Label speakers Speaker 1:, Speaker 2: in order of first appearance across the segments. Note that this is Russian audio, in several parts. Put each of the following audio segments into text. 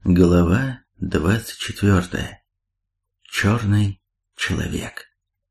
Speaker 1: Глава 24. Черный человек.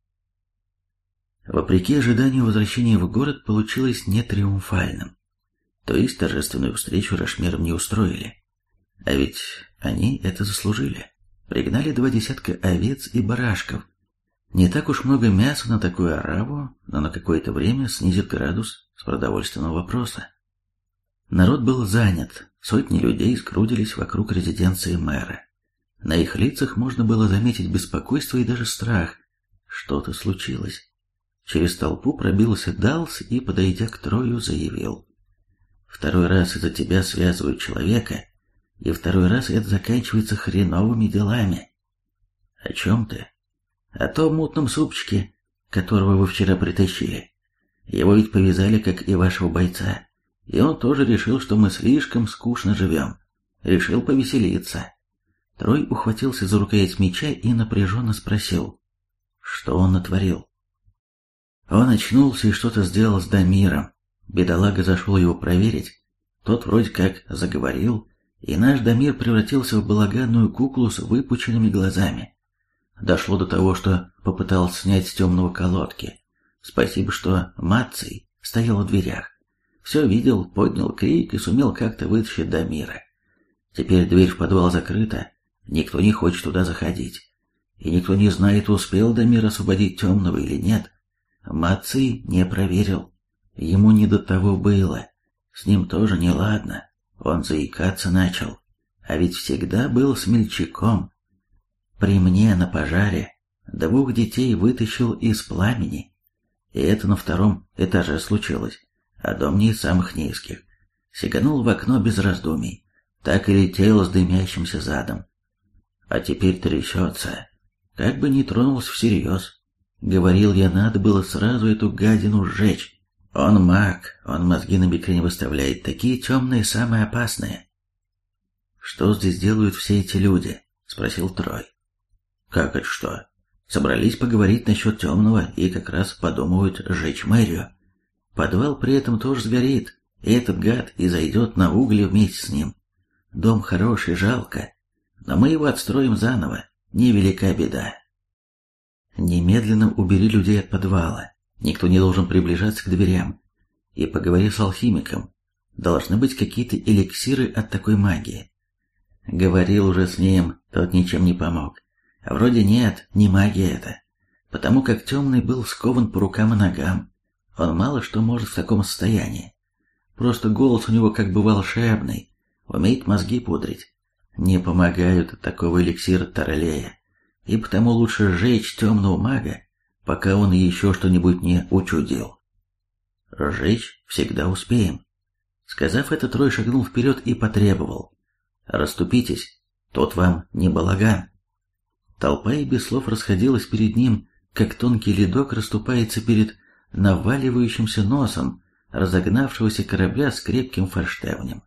Speaker 1: Вопреки ожиданию, возвращение в город получилось не триумфальным. То есть торжественную встречу Рашмерам не устроили. А ведь они это заслужили. Пригнали 20 овец и барашков. Не так уж много мяса на такую ораву, но на какое-то время снизит градус с продовольственного вопроса. Народ был занят, сотни людей скрудились вокруг резиденции мэра. На их лицах можно было заметить беспокойство и даже страх. Что-то случилось. Через толпу пробился Далс и, подойдя к Трою, заявил: «Второй раз из-за тебя связывают человека, и второй раз это заканчивается хреновыми делами». «О чем ты?» «О том мутном супчике, которого вы вчера притащили. Его ведь повязали, как и вашего бойца. И он тоже решил, что мы слишком скучно живем. Решил повеселиться». Трой ухватился за рукоять меча и напряженно спросил, что он натворил. Он очнулся и что-то сделал с Дамиром. Бедолага зашел его проверить. Тот вроде как заговорил, и наш Дамир превратился в балаганную куклу с выпученными глазами. Дошло до того, что попытался снять с темного колодки. Спасибо, что Маций стоял в дверях. Все видел, поднял крик и сумел как-то вытащить Дамира. Теперь дверь в подвал закрыта, никто не хочет туда заходить. И никто не знает, успел Дамир освободить темного или нет. Маций не проверил. Ему не до того было. С ним тоже неладно. Он заикаться начал. А ведь всегда был смельчаком. При мне на пожаре 2 детей вытащил из пламени. И это на 2-м этаже случилось. А дом не из самых низких. Сиганул в окно без раздумий. Так и летел с дымящимся задом. А теперь трясется. Как бы не тронулся всерьез. Говорил я, надо было сразу эту гадину сжечь. Он маг, он мозги на бекрень выставляет. Такие темные, самые опасные. «Что здесь делают все эти люди?» — спросил Трой. «Как это что? Собрались поговорить насчет темного и как раз подумывают сжечь мэрию. Подвал при этом тоже сгорит, и этот гад и зайдет на угли вместе с ним. Дом хороший, жалко, но мы его отстроим заново, невелика беда». «Немедленно убери людей от подвала, никто не должен приближаться к дверям, и поговори с алхимиком, должны быть какие-то эликсиры от такой магии». Говорил уже с ним, тот ничем не помог. Вроде нет, не магия это, потому как темный был скован по рукам и ногам. Он мало что может в таком состоянии. Просто голос у него как бы волшебный, умеет мозги пудрить. Не помогают от такого эликсира Таралея, и потому лучше сжечь темного мага, пока он еще что-нибудь не учудил. «Сжечь всегда успеем». Сказав это, Трой шагнул вперед и потребовал: «Расступитесь, тот вам не балаган». Толпа и без слов расходилась перед ним, как тонкий ледок расступается перед наваливающимся носом разогнавшегося корабля с крепким форштевнем.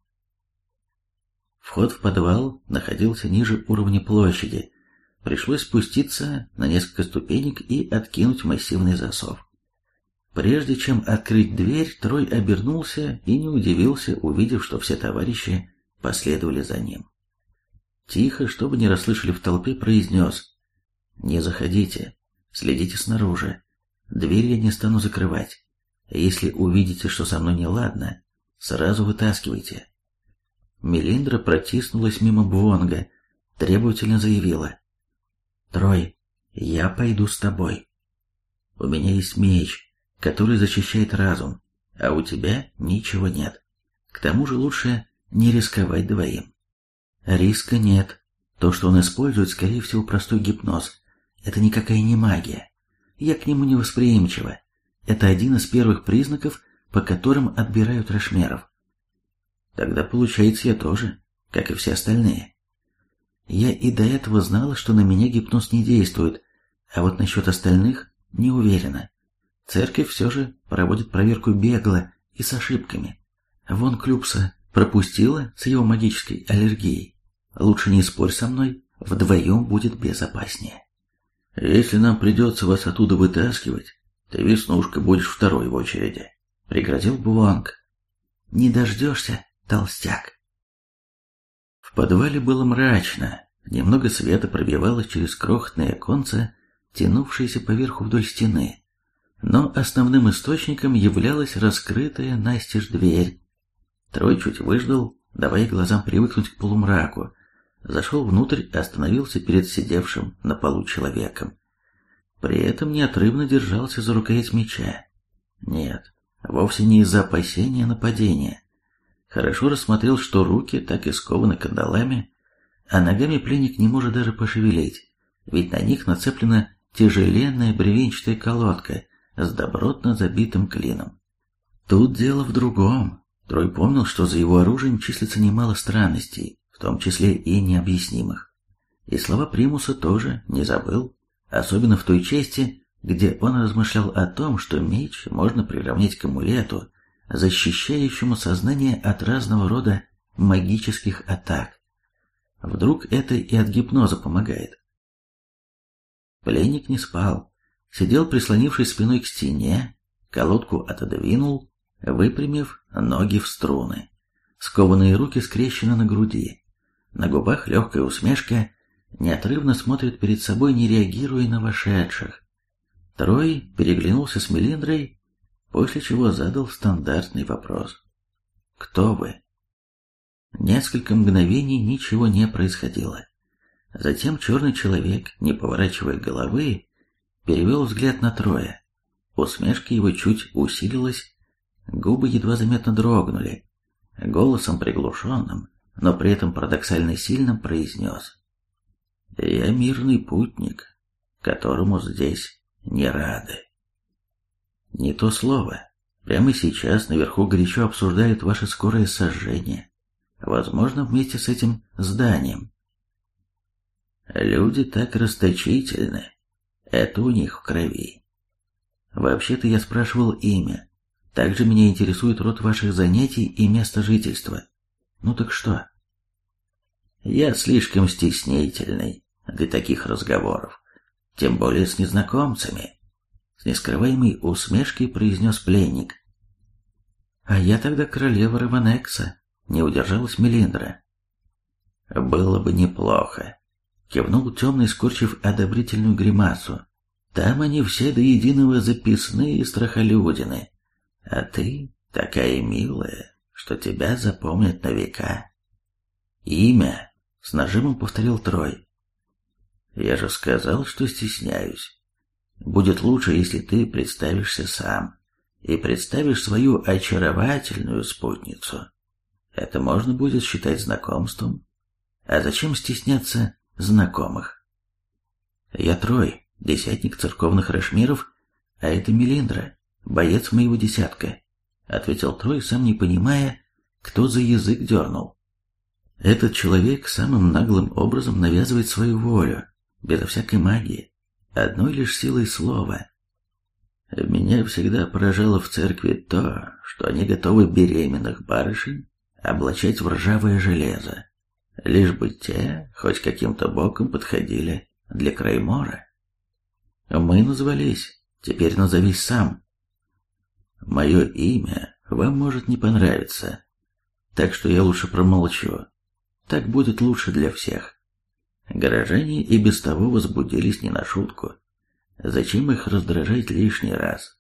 Speaker 1: Вход в подвал находился ниже уровня площади. Пришлось спуститься на несколько ступенек и откинуть массивный засов. Прежде чем открыть дверь, Трой обернулся и не удивился, увидев, что все товарищи последовали за ним. Тихо, чтобы не расслышали в толпе, произнес: «Не заходите, следите снаружи. Дверь я не стану закрывать. Если увидите, что со мной неладно, сразу вытаскивайте». Мелиндра протиснулась мимо Бвонга, требовательно заявила: «Трой, я пойду с тобой. У меня есть меч, который защищает разум, а у тебя ничего нет. К тому же лучше не рисковать двоим». «Риска нет. То, что он использует, скорее всего, простой гипноз. Это никакая не магия. Я к нему невосприимчива. Это один из первых признаков, по которым отбирают рашмеров». «Тогда получается, я тоже, как и все остальные». «Я и до этого знала, что на меня гипноз не действует, а вот насчет остальных не уверена. Церковь все же проводит проверку бегло и с ошибками. Вон Клюпса пропустила с его магической аллергией. Лучше не спорь со мной, вдвоем будет безопаснее». «Если нам придется вас оттуда вытаскивать, ты, Веснушка, будешь второй в очереди», — пригрозил Бвонг. «Не дождешься, толстяк». В подвале было мрачно, немного света пробивалось через крохотное оконце, тянувшееся поверху вдоль стены, но основным источником являлась раскрытая настежь дверь. Трой чуть выждал, давая глазам привыкнуть к полумраку, зашел внутрь и остановился перед сидевшим на полу человеком. При этом неотрывно держался за рукоять меча. Нет, вовсе не из-за опасения нападения. Хорошо рассмотрел, что руки так и скованы кандалами, а ногами пленник не может даже пошевелить, ведь на них нацеплена тяжеленная бревенчатая колодка с добротно забитым клином. Тут дело в другом. Трой помнил, что за его оружием числится немало странностей, в том числе и необъяснимых. И слова Примуса тоже не забыл, особенно в той части, где он размышлял о том, что меч можно приравнять к амулету, защищающему сознание от разного рода магических атак. Вдруг это и от гипноза помогает. Пленник не спал, сидел, прислонившись спиной к стене, колодку отодвинул, выпрямив ноги в струны. Скованные руки скрещены на груди. На губах легкая усмешка, неотрывно смотрит перед собой, не реагируя на вошедших. Трой переглянулся с Мелиндрой, после чего задал стандартный вопрос. «Кто вы?» Несколько мгновений ничего не происходило. Затем черный человек, не поворачивая головы, перевел взгляд на Троя. Усмешка его чуть усилилась, губы едва заметно дрогнули. Голосом приглушенным, но при этом парадоксально сильным произнес: «Я мирный путник, которому здесь не рады». Не то слово. Прямо сейчас наверху горячо обсуждают ваше скорое сожжение. Возможно, вместе с этим зданием. Люди так расточительны. Это у них в крови. Вообще-то я спрашивал имя. Также меня интересует род ваших занятий и место жительства. Ну так что? Я слишком стеснительный для таких разговоров, тем более с незнакомцами. С нескрываемой усмешкой произнес пленник. А я тогда королева Раванекса, не удержалась Мелиндра. Было бы неплохо, кивнул темный, скорчив одобрительную гримасу. Там они все до единого записные страхолюдины, а ты такая милая, что тебя запомнят на века. Имя, с нажимом повторил Трой. Я же сказал, что стесняюсь. Будет лучше, если ты представишься сам и представишь свою очаровательную спутницу. Это можно будет считать знакомством. А зачем стесняться знакомых? Я Трой, десятник церковных рашмиров, а это Мелиндра, боец моего десятка, ответил Трой, сам не понимая, кто за язык дернул. Этот человек самым наглым образом навязывает свою волю, безо всякой магии. Одной лишь силой слова. Меня всегда поражало в церкви то, что они готовы беременных барышень облачать в ржавое железо, лишь бы те хоть каким-то боком подходили для Краймора. Мы назвались, теперь назовись сам. Мое имя вам может не понравиться, так что я лучше промолчу. Так будет лучше для всех. Горожане и без того возбудились не на шутку. Зачем их раздражать лишний раз?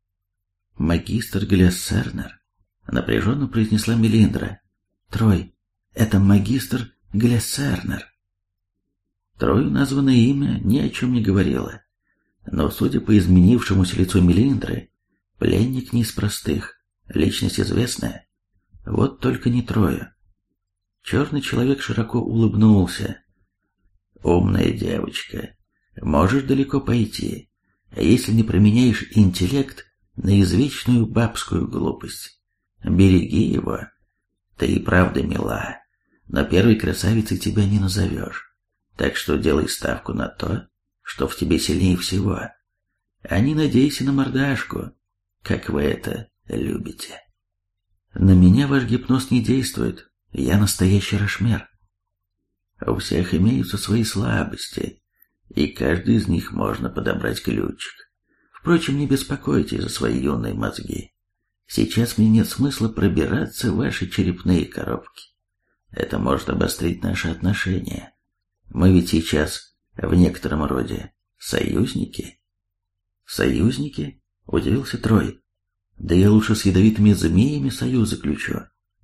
Speaker 1: Магистр Глессернер, напряженно произнесла Мелиндра. Трой, это магистр Глессернер. Трою названное имя ни о чем не говорило, но, судя по изменившемуся лицу Мелиндры, пленник не из простых, личность известная. Вот только не Трою. Черный человек широко улыбнулся. «Умная девочка, можешь далеко пойти, если не променяешь интеллект на извечную бабскую глупость. Береги его. Ты и правда мила, но первой красавицей тебя не назовешь, так что делай ставку на то, что в тебе сильнее всего, а не надейся на мордашку, как вы это любите. На меня ваш гипноз не действует, я настоящий рашмер. У всех имеются свои слабости, и каждый из них можно подобрать ключик. Впрочем, не беспокойтесь за свои юные мозги. Сейчас мне нет смысла пробираться в ваши черепные коробки. Это может обострить наши отношения. Мы ведь сейчас в некотором роде союзники. Союзники? Удивился Трой. Да я лучше с ядовитыми змеями союз заключу.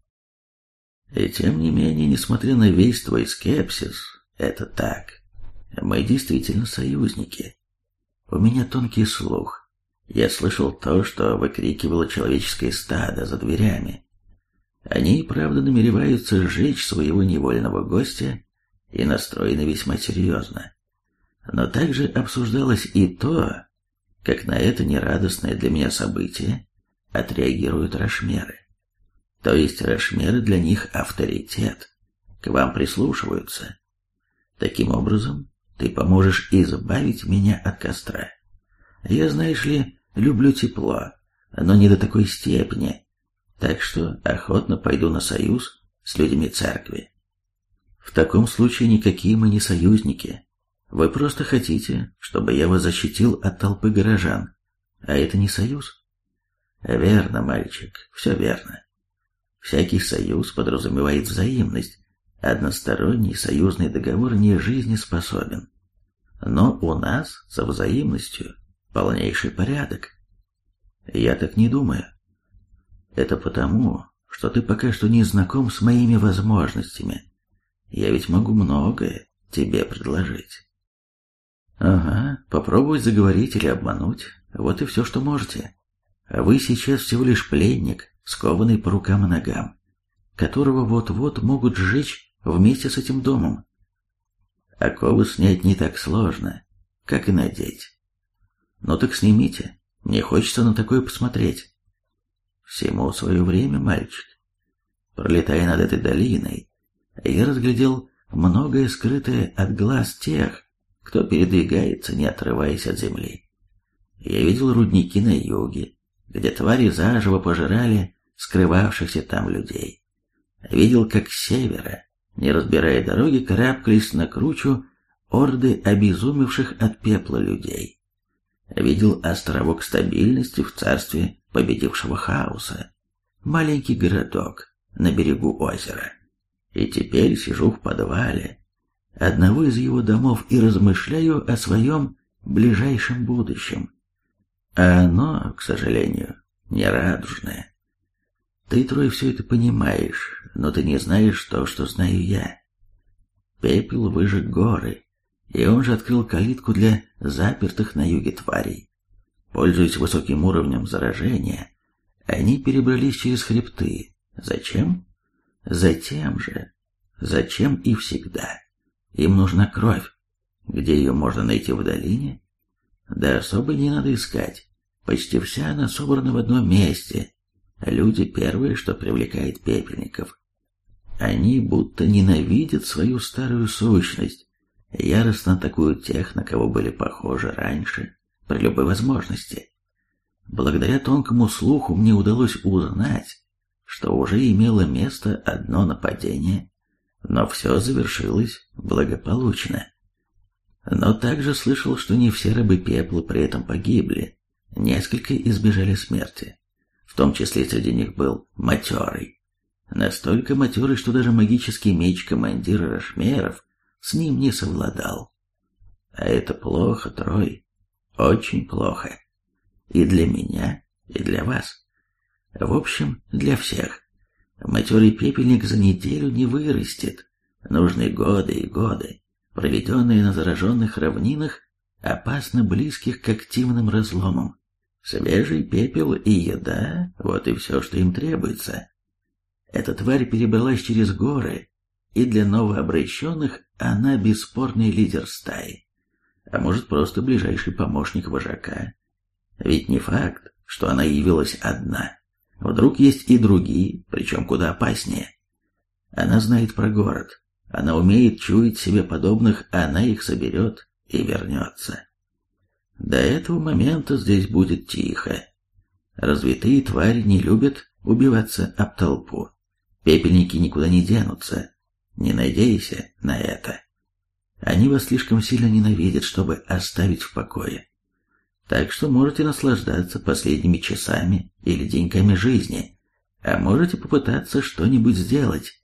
Speaker 1: И тем не менее, несмотря на весь твой скепсис, это так. Мы действительно союзники. У меня тонкий слух. Я слышал то, что выкрикивало человеческое стадо за дверями. Они и правда намереваются сжечь своего невольного гостя и настроены весьма серьезно. Но также обсуждалось и то, как на это нерадостное для меня событие отреагируют рошмеры. То есть рошмеры для них авторитет, к вам прислушиваются. Таким образом, ты поможешь избавить меня от костра. Я, знаешь ли, люблю тепло, но не до такой степени, так что охотно пойду на союз с людьми церкви. В таком случае никакие мы не союзники. Вы просто хотите, чтобы я вас защитил от толпы горожан, а это не союз? Верно, мальчик, все верно. Всякий союз подразумевает взаимность. Односторонний союзный договор не жизнеспособен. Но у нас со взаимностью полнейший порядок. Я так не думаю. Это потому, что ты пока что не знаком с моими возможностями. Я ведь могу многое тебе предложить. Ага, попробовать заговорить или обмануть. Вот и все, что можете. Вы сейчас всего лишь пленник, скованный по рукам и ногам, которого вот-вот могут сжечь вместе с этим домом. Оковы снять не так сложно, как и надеть. Ну так снимите, мне хочется на такое посмотреть. Всему свое время, мальчик. Пролетая над этой долиной, я разглядел многое скрытое от глаз тех, кто передвигается, не отрываясь от земли. Я видел рудники на юге, где твари заживо пожирали скрывавшихся там людей. Видел, как с севера, не разбирая дороги, карабкались на кручу орды обезумевших от пепла людей. Видел островок стабильности в царстве победившего хаоса, маленький городок на берегу озера. И теперь сижу в подвале одного из его домов и размышляю о своем ближайшем будущем. А оно, к сожалению, нерадужное. Ты, Трой, все это понимаешь, но ты не знаешь то, что знаю я. Пепел выжег горы, и он же открыл калитку для запертых на юге тварей. Пользуясь высоким уровнем заражения, они перебрались через хребты. Зачем? Затем же, зачем и всегда. Им нужна кровь. Где ее можно найти в долине? Да особо не надо искать. Почти вся она собрана в одном месте. Люди первые, что привлекает пепельников. Они будто ненавидят свою старую сущность, яростно атакуют тех, на кого были похожи раньше, при любой возможности. Благодаря тонкому слуху мне удалось узнать, что уже имело место одно нападение, но все завершилось благополучно. Но также слышал, что не все рабы пепла при этом погибли, несколько избежали смерти. В том числе среди них был матерый. Настолько матерый, что даже магический меч командира рошмеров с ним не совладал. А это плохо, Трой. Очень плохо. И для меня, и для вас. В общем, для всех. Матерый пепельник за неделю не вырастет. Нужны годы и годы, проведенные на зараженных равнинах, опасно близких к активным разломам. Свежий пепел и еда — вот и все, что им требуется. Эта тварь перебралась через горы, и для новообращенных она бесспорный лидер стаи. А может, просто ближайший помощник вожака. Ведь не факт, что она явилась одна. Вдруг есть и другие, причем куда опаснее. Она знает про город. Она умеет чуять себе подобных, она их соберет и вернется. До этого момента здесь будет тихо. Развитые твари не любят убиваться об толпу. Пепельники никуда не денутся. Не надейся на это. Они вас слишком сильно ненавидят, чтобы оставить в покое. Так что можете наслаждаться последними часами или деньками жизни, а можете попытаться что-нибудь сделать.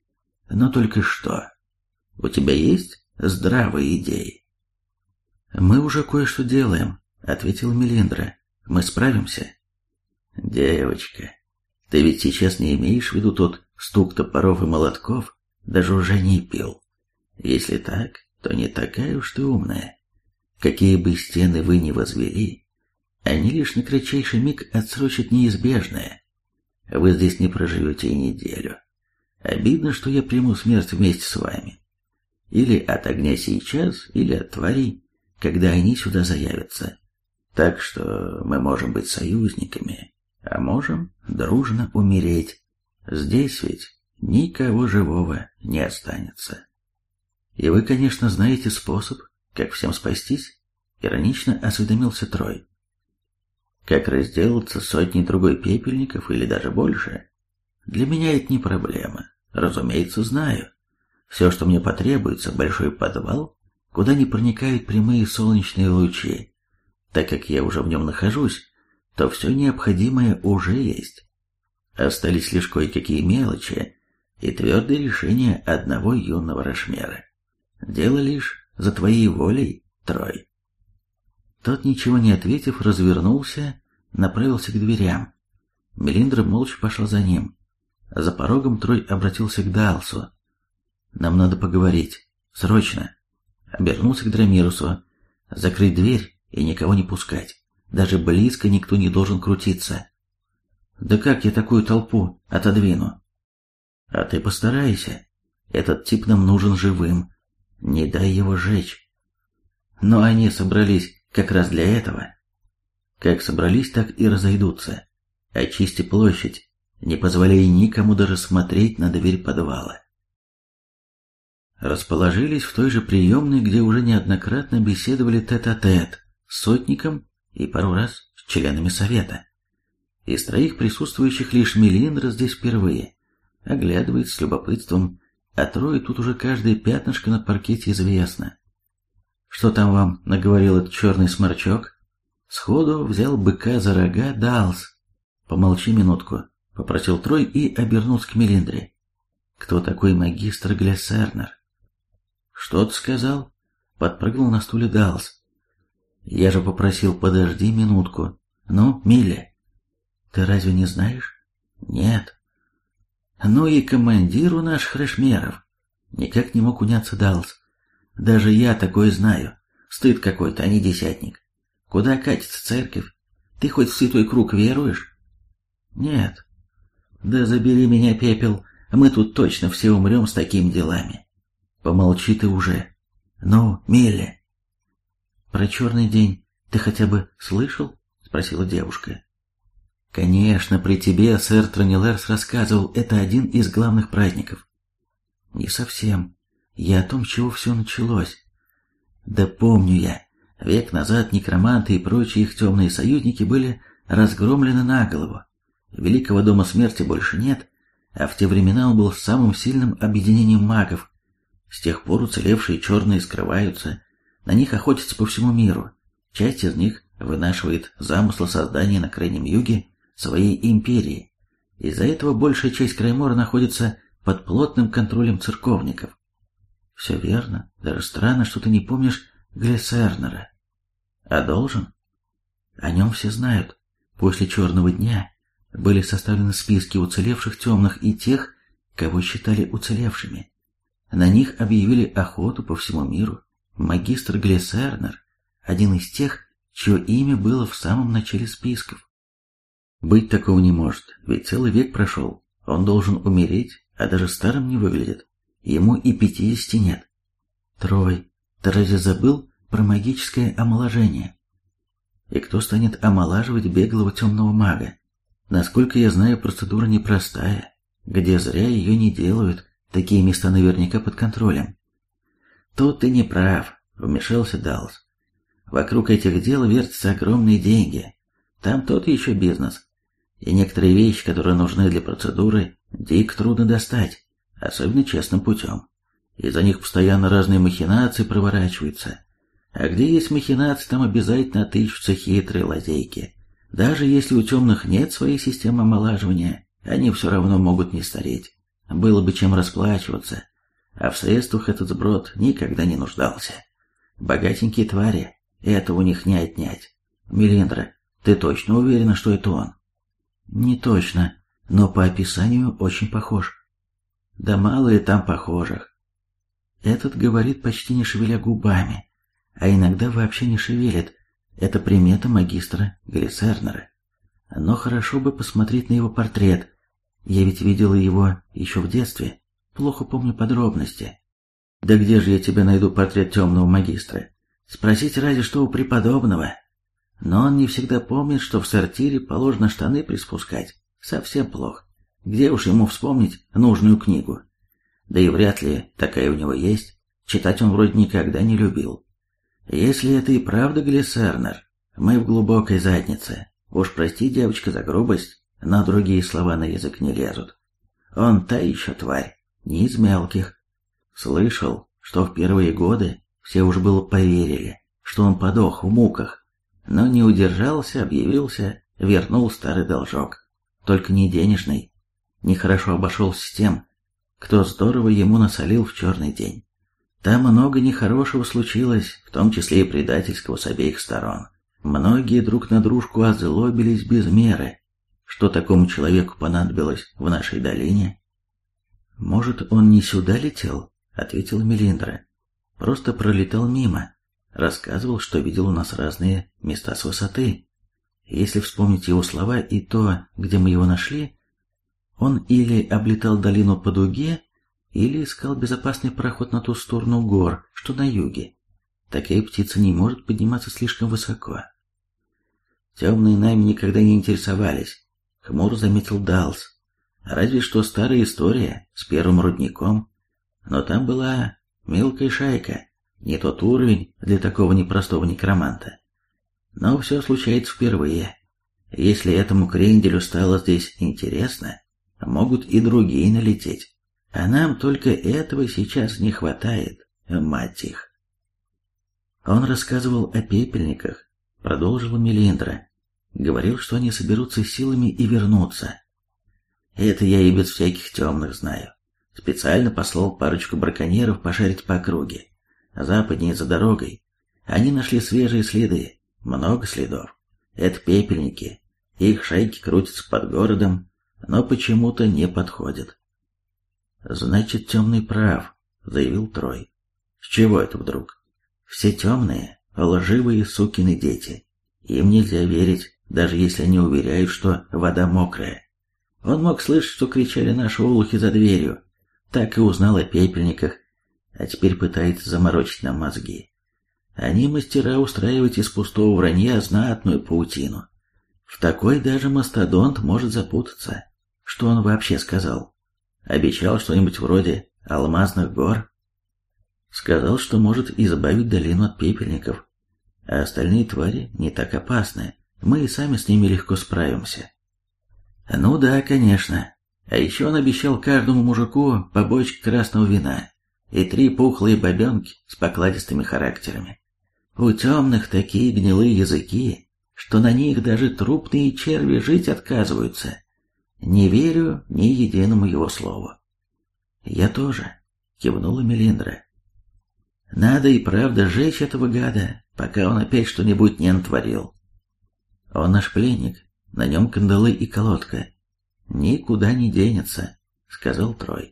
Speaker 1: Но только что? У тебя есть здравые идеи? Мы уже кое-что делаем, ответила Мелиндра. Мы справимся. Девочка, ты ведь сейчас не имеешь в виду тот стук топоров и молотков, даже уже не пил. Если так, то не такая уж ты умная. Какие бы стены вы ни возвели, они лишь на кратчайший миг отсрочат неизбежное. Вы здесь не проживете и неделю. Обидно, что я приму смерть вместе с вами. Или от огня сейчас, или от тварей, когда они сюда заявятся. Так что мы можем быть союзниками, а можем дружно умереть. Здесь ведь никого живого не останется. И вы, конечно, знаете способ, как всем спастись? Иронично осведомился Трой. Как разделаться с сотней другой пепельников или даже больше? Для меня это не проблема. Разумеется, знаю. Все, что мне потребуется, большой подвал, куда не проникают прямые солнечные лучи. Так как я уже в нем нахожусь, то все необходимое уже есть. Остались лишь кое-какие мелочи и твердое решение одного юного Рашмера. Дело лишь за твоей волей, Трой. Тот, ничего не ответив, развернулся, направился к дверям. Мелиндра молча пошла за ним. За порогом Трой обратился к Далсу. «Нам надо поговорить. Срочно!» Обернулся к Драмирусу. «Закрыть дверь и никого не пускать. Даже близко никто не должен крутиться». «Да как я такую толпу отодвину?» «А ты постарайся. Этот тип нам нужен живым. Не дай его жечь». «Но они собрались как раз для этого». «Как собрались, так и разойдутся. Очисти площадь, не позволяя никому даже смотреть на дверь подвала». Расположились в той же приемной, где уже неоднократно беседовали тет-а-тет с сотником и пару раз с членами совета. Из троих присутствующих лишь Мелиндра здесь впервые. Оглядывает с любопытством, а Трое тут уже каждое пятнышко на паркете известно. «Что там вам наговорил этот черный сморчок?» Сходу взял быка за рога Далс. «Помолчи минутку», — попросил Трой и обернулся к Мелиндре. «Кто такой магистр Глессернер?» «Что ты сказал?» — подпрыгнул на стуле Далс. «Я же попросил, подожди минутку. Ну, Милли, ты разве не знаешь?» «Нет». «Ну и командиру наших Рашмеров». Никак не мог уняться Далс. «Даже я такое знаю. Стыд какой-то, а не десятник. Куда катится церковь? Ты хоть в святой круг веруешь?» «Нет». «Да забери меня, пепел, мы тут точно все умрем с такими делами». «Помолчи ты уже. Ну, Милли». «Про черный день ты хотя бы слышал?» — спросила девушка. «Конечно, при тебе сэр Тронилерс рассказывал, это один из главных праздников». «Не совсем. Я о том, с чего все началось». «Да помню я. Век назад некроманты и прочие их темные союзники были разгромлены на голову. Великого дома смерти больше нет, а в те времена он был самым сильным объединением магов. С тех пор уцелевшие черные скрываются, на них охотятся по всему миру. Часть из них вынашивает замыслы создания на Крайнем Юге своей империи. Из-за этого большая часть Краймора находится под плотным контролем церковников. Все верно, даже странно, что ты не помнишь Глессернера. А должен? О нем все знают. После Черного дня были составлены списки уцелевших темных и тех, кого считали уцелевшими. На них объявили охоту по всему миру. Магистр Глессернер – один из тех, чье имя было в самом начале списков. Быть такого не может, ведь целый век прошел. Он должен умереть, а даже старым не выглядит. Ему и 50 нет. Трой, ты разве забыл про магическое омоложение? И кто станет омолаживать беглого темного мага? Насколько я знаю, процедура непростая. Где зря ее не делают, такие места наверняка под контролем. Тут ты не прав, вмешался Далс. Вокруг этих дел вертятся огромные деньги. Там тот еще бизнес. И некоторые вещи, которые нужны для процедуры, дико трудно достать, особенно честным путем. Из-за них постоянно разные махинации проворачиваются. А где есть махинации, там обязательно отыщутся хитрые лазейки. Даже если у темных нет своей системы омолаживания, они все равно могут не стареть. было бы чем расплачиваться, а в средствах этот сброд никогда не нуждался. Богатенькие твари, это у них не отнять. Мелиндра, ты точно уверена, что это он? Не точно, но по описанию очень похож. Да мало ли там похожих. Этот говорит почти не шевеля губами, а иногда вообще не шевелит. Это примета магистра Глиссернера. Но хорошо бы посмотреть на его портрет. Я ведь видела его еще в детстве. Плохо помню подробности. Да где же я тебе найду портрет темного магистра? Спросить разве что у преподобного. Но он не всегда помнит, что в сортире положено штаны приспускать. Совсем плохо. Где уж ему вспомнить нужную книгу? Да и вряд ли такая у него есть. Читать он вроде никогда не любил. Если это и правда Глиссернер, мы в глубокой заднице. Уж прости, девочка, за грубость, но другие слова на язык не лезут. Он та еще тварь, не из мелких. Слышал, что в первые годы все уж было поверили, что он подох в муках, но не удержался, объявился, вернул старый должок. Только не денежный. Нехорошо обошелся с тем, кто здорово ему насолил в черный день. Там много нехорошего случилось, в том числе и предательского с обеих сторон. Многие друг на дружку озлобились без меры. Что такому человеку понадобилось в нашей долине? Может, он не сюда летел? Ответила Мелиндра. Просто пролетал мимо. Рассказывал, что видел у нас разные места с высоты. Если вспомнить его слова и то, где мы его нашли, он или облетал долину по дуге, или искал безопасный проход на ту сторону гор, что на юге. Такая птица не может подниматься слишком высоко. Темные нами никогда не интересовались, хмуро заметил Далс. Разве что старая история с первым рудником. Но там была мелкая шайка, не тот уровень для такого непростого некроманта. Но все случается впервые. Если этому кренделю стало здесь интересно, могут и другие налететь. А нам только этого сейчас не хватает, мать их. Он рассказывал о пепельниках, продолжила Мелиндра. Говорил, что они соберутся силами и вернутся. Это я и без всяких темных знаю. Специально послал парочку браконьеров пошарить по округе. Западнее за дорогой. Они нашли свежие следы, много следов. Это пепельники. Их шайки крутятся под городом, но почему-то не подходят. Значит, темный прав, заявил Трой. С чего это вдруг? Все темные, лживые сукины дети. Им нельзя верить, даже если они уверяют, что вода мокрая. Он мог слышать, что кричали наши олухи за дверью. Так и узнал о пепельниках, а теперь пытается заморочить нам мозги. Они мастера устраивать из пустого вранья знатную паутину. В такой даже мастодонт может запутаться. Что он вообще сказал? Обещал что-нибудь вроде алмазных гор? Сказал, что может избавить долину от пепельников, а остальные твари не так опасны, мы и сами с ними легко справимся. Ну да, конечно. А еще он обещал каждому мужику по бочке красного вина и 3 пухлые бабенки с покладистыми характерами. У темных такие гнилые языки, что на них даже трупные черви жить отказываются. Не верю ни единому его слову. Я тоже, кивнула Мелиндра. Надо и правда сжечь этого гада, пока он опять что-нибудь не натворил. Он наш пленник, на нем кандалы и колодка. Никуда не денется, сказал Трой.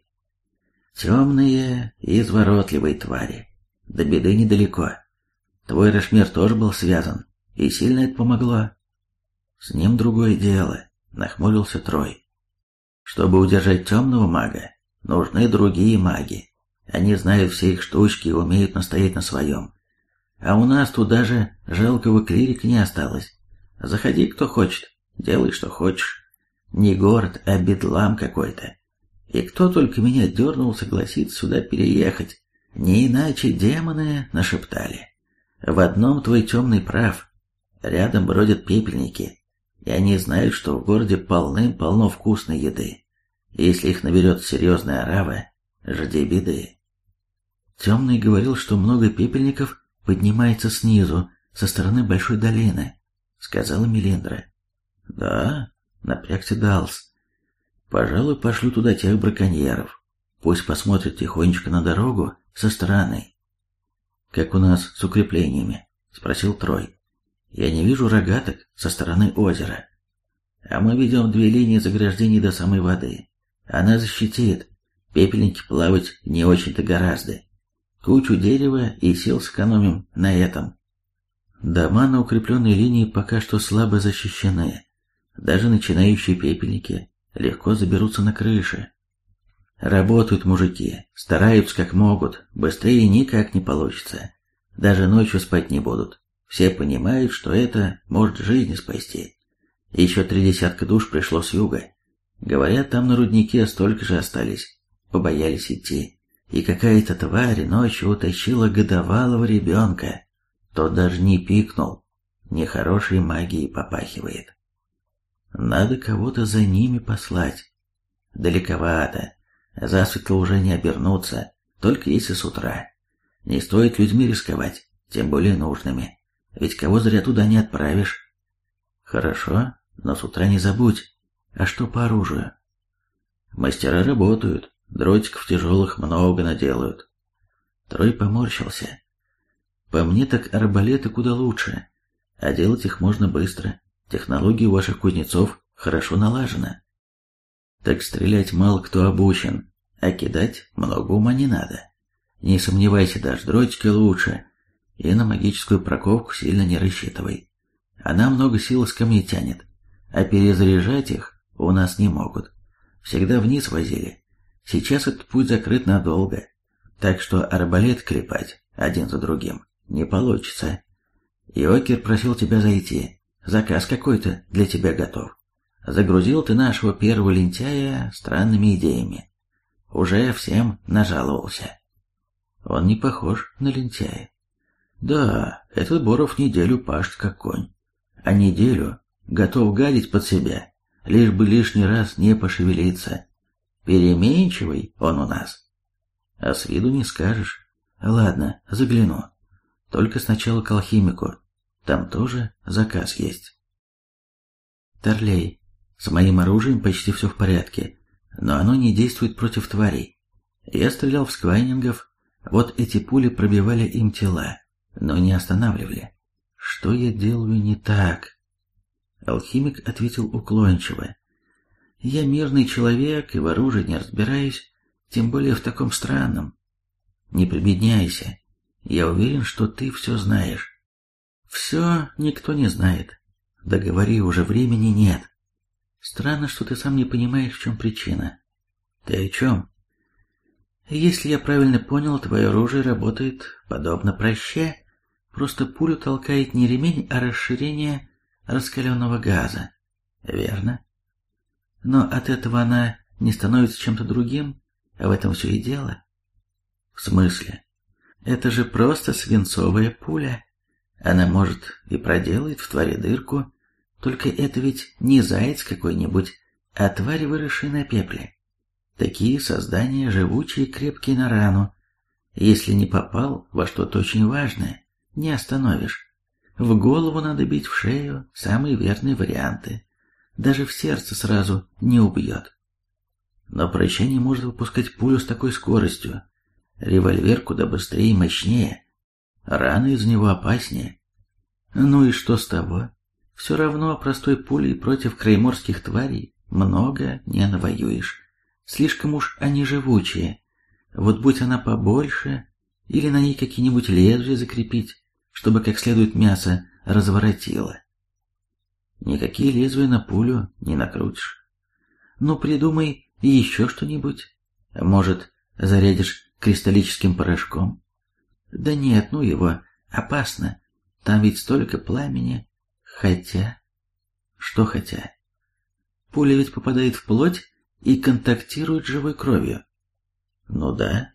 Speaker 1: Темные и изворотливые твари. До беды недалеко. Твой Рашмир тоже был связан, и сильно это помогло. С ним другое дело, нахмурился Трой. Чтобы удержать темного мага, нужны другие маги. Они знают все их штучки и умеют настоять на своем. А у нас тут даже жалкого клирика не осталось. Заходи, кто хочет, делай, что хочешь. Не город, а бедлам какой-то. И кто только меня дернул согласиться сюда переехать. Не иначе демоны нашептали. В одном твой темный прав. Рядом бродят пепельники, и они знают, что в городе полным-полно вкусной еды. Если их наберется серьезная орава, жди беды. Темный говорил, что много пепельников поднимается снизу, со стороны большой долины, сказала Мелиндра. Да, напрягся Далс. Пожалуй, пошлю туда тех браконьеров. Пусть посмотрят тихонечко на дорогу со стороны. Как у нас с укреплениями? Спросил Трой. Я не вижу рогаток со стороны озера. А мы ведем 2 линии заграждений до самой воды. Она защитит. Пепельники плавать не очень-то гораздо. Кучу дерева и сил сэкономим на этом. Дома на укрепленной линии пока что слабо защищены. Даже начинающие пепельники легко заберутся на крыши. Работают мужики, стараются как могут, быстрее никак не получится. Даже ночью спать не будут. Все понимают, что это может жизни спасти. Еще 30 душ пришло с юга. Говорят, там на руднике столько же остались. Побоялись идти. И какая-то тварь ночью утащила годовалого ребенка. Тот даже не пикнул. Нехорошей магией попахивает. Надо кого-то за ними послать. Далековато. Засветло уже не обернуться, только если с утра. Не стоит людьми рисковать, тем более нужными. Ведь кого зря туда не отправишь. Хорошо, но с утра не забудь. А что по оружию? Мастера работают, дротиков тяжелых много наделают. Трой поморщился. По мне так арбалеты куда лучше, а делать их можно быстро. Технология у ваших кузнецов хорошо налажена. Так стрелять мало кто обучен, а кидать много ума не надо. Не сомневайся, даже дротики лучше, и на магическую проковку сильно не рассчитывай. Она много сил из камней тянет, а перезаряжать их у нас не могут. Всегда вниз возили. Сейчас этот путь закрыт надолго, так что арбалет клепать один за другим не получится. Йокер просил тебя зайти, заказ какой-то для тебя готов. Загрузил ты нашего первого лентяя странными идеями. Уже всем нажаловался. Он не похож на лентяя. Да, этот Боров неделю пашет как конь. А неделю готов гадить под себя, лишь бы лишний раз не пошевелиться. Переменчивый он у нас. А с виду не скажешь. Ладно, загляну. Только сначала к алхимику. Там тоже заказ есть. Торлей. С моим оружием почти все в порядке, но оно не действует против тварей. Я стрелял в сквайнингов, вот эти пули пробивали им тела, но не останавливали. Что я делаю не так? Алхимик ответил уклончиво. Я мирный человек и в оружии не разбираюсь, тем более в таком странном. Не прибедняйся, я уверен, что ты все знаешь. Все никто не знает. Да говори уже, времени нет. Странно, что ты сам не понимаешь, в чем причина. Ты о чем? Если я правильно понял, твое оружие работает подобно проще, просто пулю толкает не ремень, а расширение раскаленного газа. Верно? Но от этого она не становится чем-то другим, а в этом все и дело. В смысле? Это же просто свинцовая пуля. Она, может, и проделает в твари дырку, только это ведь не заяц какой-нибудь, а тварь, выросшая на пепле. Такие создания живучие и крепкие на рану. Если не попал во что-то очень важное, не остановишь. В голову надо бить, в шею, самые верные варианты. Даже в сердце сразу не убьет. Но проща не может выпускать пулю с такой скоростью. Револьвер куда быстрее и мощнее. Раны из него опаснее. Ну и что с того? Все равно простой пулей против крейморских тварей много не навоюешь. Слишком уж они живучие. Вот будь она побольше, или на ней какие-нибудь лезвия закрепить, чтобы как следует мясо разворотило. Никакие лезвия на пулю не накрутишь. Ну придумай еще что-нибудь. Может, зарядишь кристаллическим порошком? Да нет, ну его, опасно. Там ведь столько пламени. Хотя... Что хотя? Пуля ведь попадает в плоть и контактирует с живой кровью. Ну да.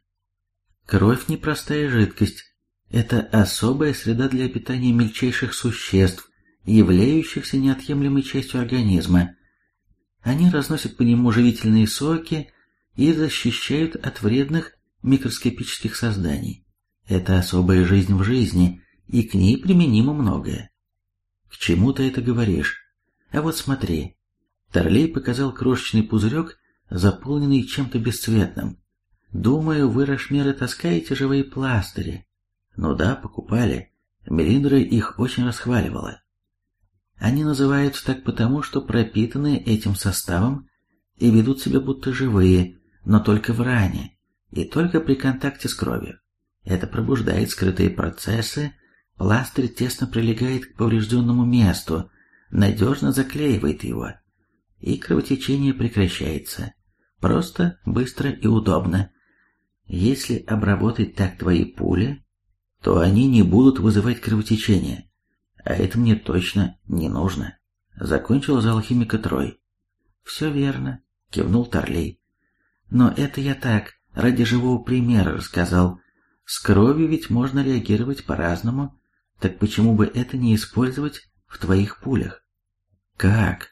Speaker 1: Кровь непростая жидкость. Это особая среда для обитания мельчайших существ, являющихся неотъемлемой частью организма. Они разносят по нему живительные соки и защищают от вредных микроскопических созданий. Это особая жизнь в жизни, и к ней применимо многое. К чему ты это говоришь? А вот смотри. Торлей показал крошечный пузырек заполненный чем-то бесцветным. Думаю, вы, рашмеры, таскаете живые пластыри. Ну да, покупали. Мелиндра их очень расхваливала. Они называются так потому, что пропитаны этим составом и ведут себя будто живые, но только в ране, и только при контакте с кровью. Это пробуждает скрытые процессы, пластырь тесно прилегает к поврежденному месту, надежно заклеивает его, и кровотечение прекращается. Просто, быстро и удобно. Если обработать так твои пули, то они не будут вызывать кровотечение, а это мне точно не нужно. Закончил за алхимика Трой. Все верно, кивнул Тарлей. Но это я так, ради живого примера рассказал. С кровью ведь можно реагировать по-разному, так почему бы это не использовать в твоих пулях? Как?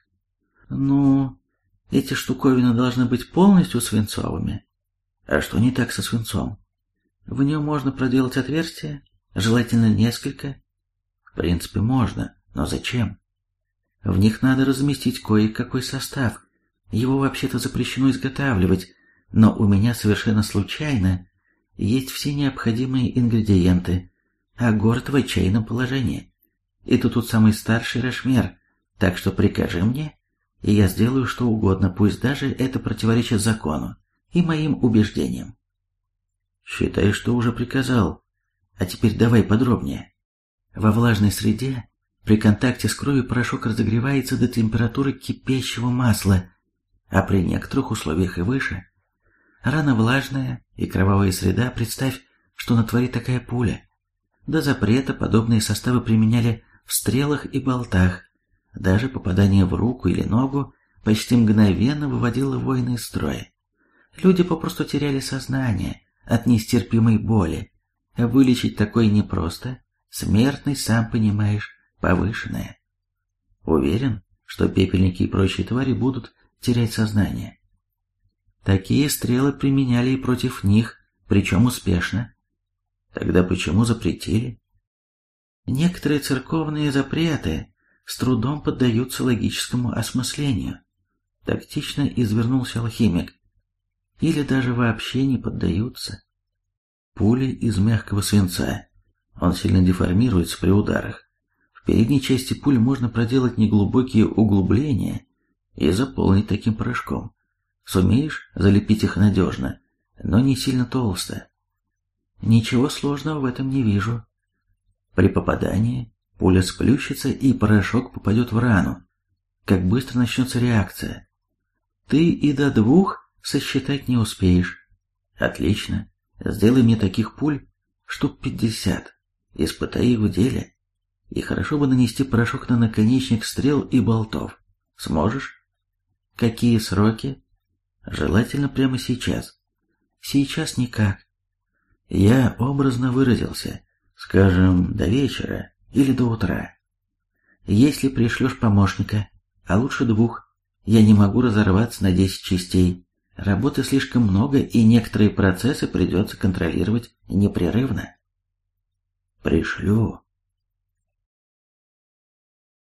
Speaker 1: Ну, эти штуковины должны быть полностью свинцовыми. А что не так со свинцом? В нем можно проделать отверстие, желательно несколько. В принципе, можно, но зачем? В них надо разместить кое-какой состав. Его вообще-то запрещено изготавливать, но у меня совершенно случайно есть все необходимые ингредиенты, а город в отчаянном положении. И ты тут самый старший рашмер, так что прикажи мне, и я сделаю что угодно, пусть даже это противоречит закону и моим убеждениям. Считай, что уже приказал. А теперь давай подробнее. Во влажной среде при контакте с кровью порошок разогревается до температуры кипящего масла, а при некоторых условиях и выше. Рана влажная и кровавая среда, представь, что на твари такая пуля. До запрета подобные составы применяли в стрелах и болтах. Даже попадание в руку или ногу почти мгновенно выводило воина из строя. Люди попросту теряли сознание от нестерпимой боли. Вылечить такое непросто. Смертность, сам понимаешь, повышенная. Уверен, что пепельники и прочие твари будут терять сознание. Такие стрелы применяли и против них, причем успешно. Тогда почему запретили? Некоторые церковные запреты с трудом поддаются логическому осмыслению. Тактично извернулся алхимик. Или даже вообще не поддаются. Пули из мягкого свинца. Он сильно деформируется при ударах. В передней части пуль можно проделать неглубокие углубления и заполнить таким порошком. Сумеешь залепить их надежно, но не сильно толсто. Ничего сложного в этом не вижу. При попадании пуля сплющится и порошок попадет в рану. Как быстро начнется реакция? Ты и до 2 сосчитать не успеешь. Отлично. Сделай мне таких пуль штук 50. Испытай их в деле. И хорошо бы нанести порошок на наконечник стрел и болтов. Сможешь? Какие сроки? Желательно прямо сейчас. Сейчас никак. Я образно выразился. Скажем, до вечера или до утра. Если пришлешь помощника, а лучше 2, я не могу разорваться на 10 частей. Работы слишком много, и некоторые процессы придется контролировать непрерывно. Пришлю.